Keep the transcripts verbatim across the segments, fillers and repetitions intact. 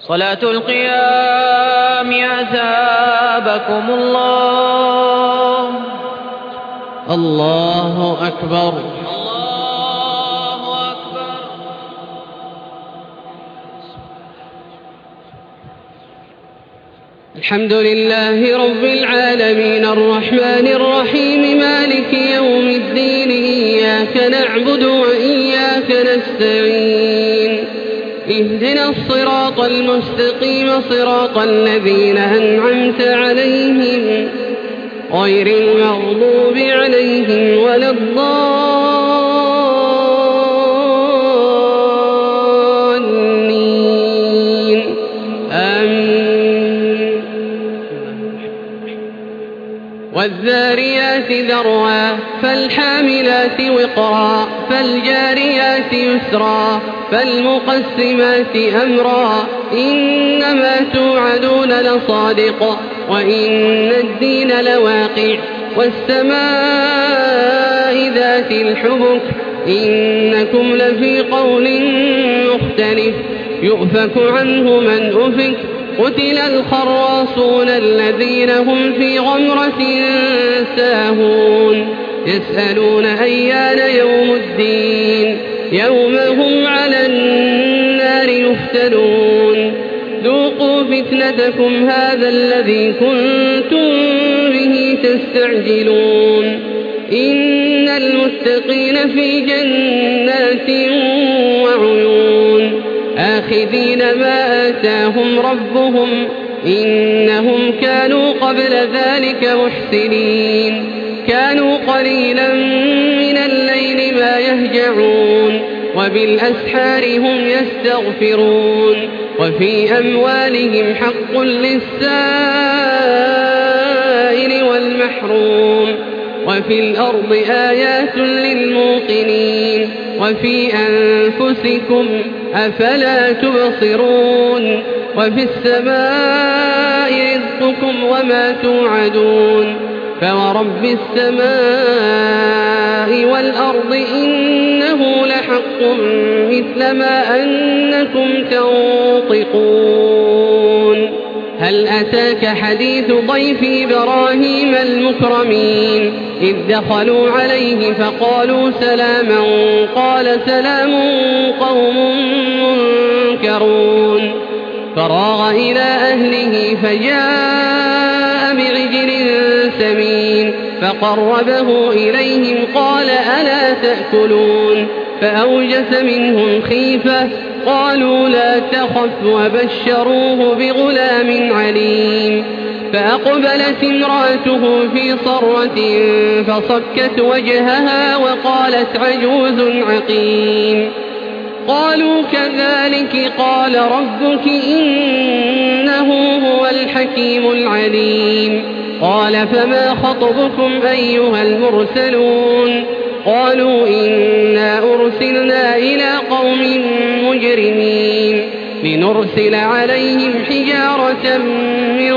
صلاة القيام أثابكم الله. الله أكبر. الله أكبر. الحمد لله رب العالمين الرحمن الرحيم مالك يوم الدين إياك نعبد وإياك نستعين اهدنا الصراط المستقيم صراط الذين أنعمت عليهم غير المغضوب عليهم ولا الضالين آمين. والذاريات ذروا فالحاملات وقرا فالجاريات يسرا فالمقسمات أمرا إنما توعدون لصادق وإن الدين لواقع والسماء ذات الحبك إنكم لفي قول مختلف يؤفك عنه من أفك قتل الخراصون الذين هم في غمرة ساهون يسألون أيان يوم الدين يوم هم على النار يفتنون ذوقوا فتنتكم هذا الذي كنتم به تستعجلون إن المتقين في جنات وعيون آخذين ما آتاهم ربهم إنهم كانوا قبل ذلك محسنين كانوا قليلا من الليل ما يهجعون وبالأسحار هم يستغفرون وفي أموالهم حق للسائل والمحروم وفي الأرض آيات للموقنين وفي أنفسكم أفلا تبصرون وفي السماء رزقكم وما توعدون فورب السماء والأرض إنه لحق مثل ما أنكم تنطقون. هل أتاك حديث ضيف إبراهيم المكرمين إذ دخلوا عليه فقالوا سلاما قال سلام قوم منكرون فراغ إلى أهله فجاء بعجل سمين فقربه إليهم قال ألا تأكلون فأوجس منهم خيفة قالوا لا تخف وبشروه بغلام عليم فأقبلت امرأته في صرة فصكت وجهها وقالت عجوز عقيم قالوا كذلك قال ربك إنه هو الحكيم العليم قال فما خطبكم أيها المرسلون قالوا إنا أرسلنا إلى قوم مجرمين لنرسل عليهم حجارة من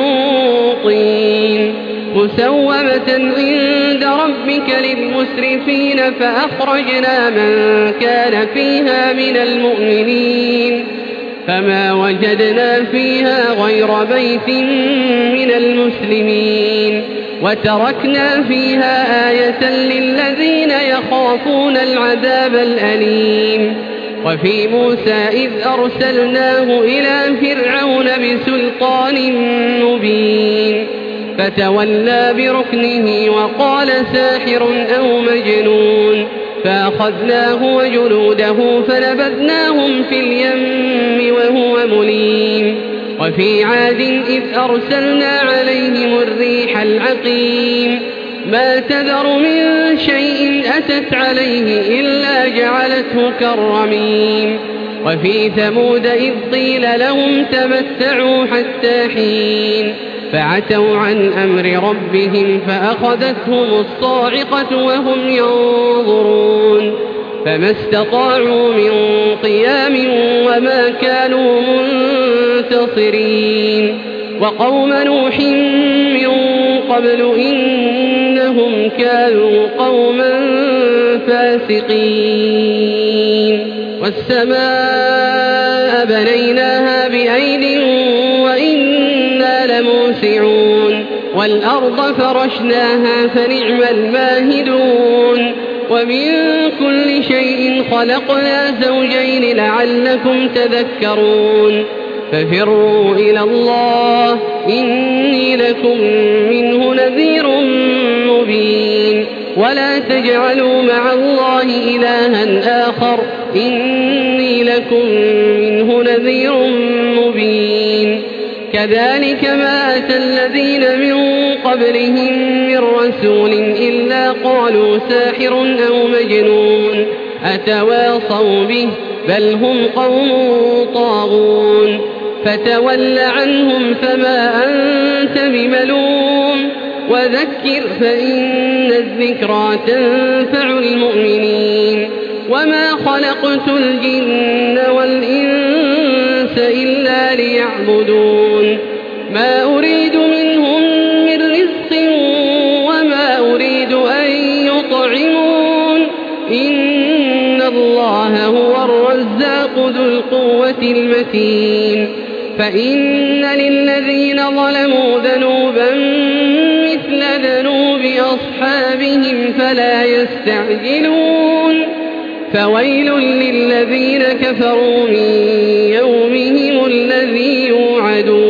طين مسومة عند ربك للمسرفين فأخرجنا من كان فيها من المؤمنين فما وجدنا فيها غير بيت من المسلمين وتركنا فيها آية للذين يخافون العذاب الأليم وفي موسى إذ أرسلناه إلى فرعون بسلطان مبين فتولى بركنه وقال ساحر أو مجنون فأخذناه وجنوده فنبذناهم في اليم وهو مليم وفي عاد إذ أرسلنا عليهم الريح العقيم ما تذر من شيء أتت عليه إلا جعلته كالرميم وفي ثمود إذ قيل لهم تمتعوا حتى حين فعتوا عن أمر ربهم فأخذتهم الصاعقة وهم ينظرون فما استطاعوا من قيام وما كانوا منتصرين وقوم نوح من قبل إنهم كانوا قوما فاسقين والسماء بنيناها بأيد وإنا لموسعون والأرض فرشناها فنعم الماهدون ومن كل شيء خلقنا زوجين لعلكم تذكرون ففروا إلى الله إني لكم منه نذير مبين ولا تجعلوا مع الله إلها آخر إني لكم منه نذير مبين كذلك ما أتى الذين من قبلهم من رسول إلا قالوا ساحر أو مجنون أتواصوا به بل هم قوم طاغون فتول عنهم فما أنت بملوم وذكر فإن الذكرى تنفع المؤمنين وما خلقت الجن والإنس إلا ليعبدون ما أريد منهم من رزق وما أريد أن يطعمون إن الله هو الرزاق ذو القوة المتين فإن للذين ظلموا ذنوبا مثل ذنوب أصحابهم فلا يستعجلون فويل للذين كفروا من يومهم الذي يوعدون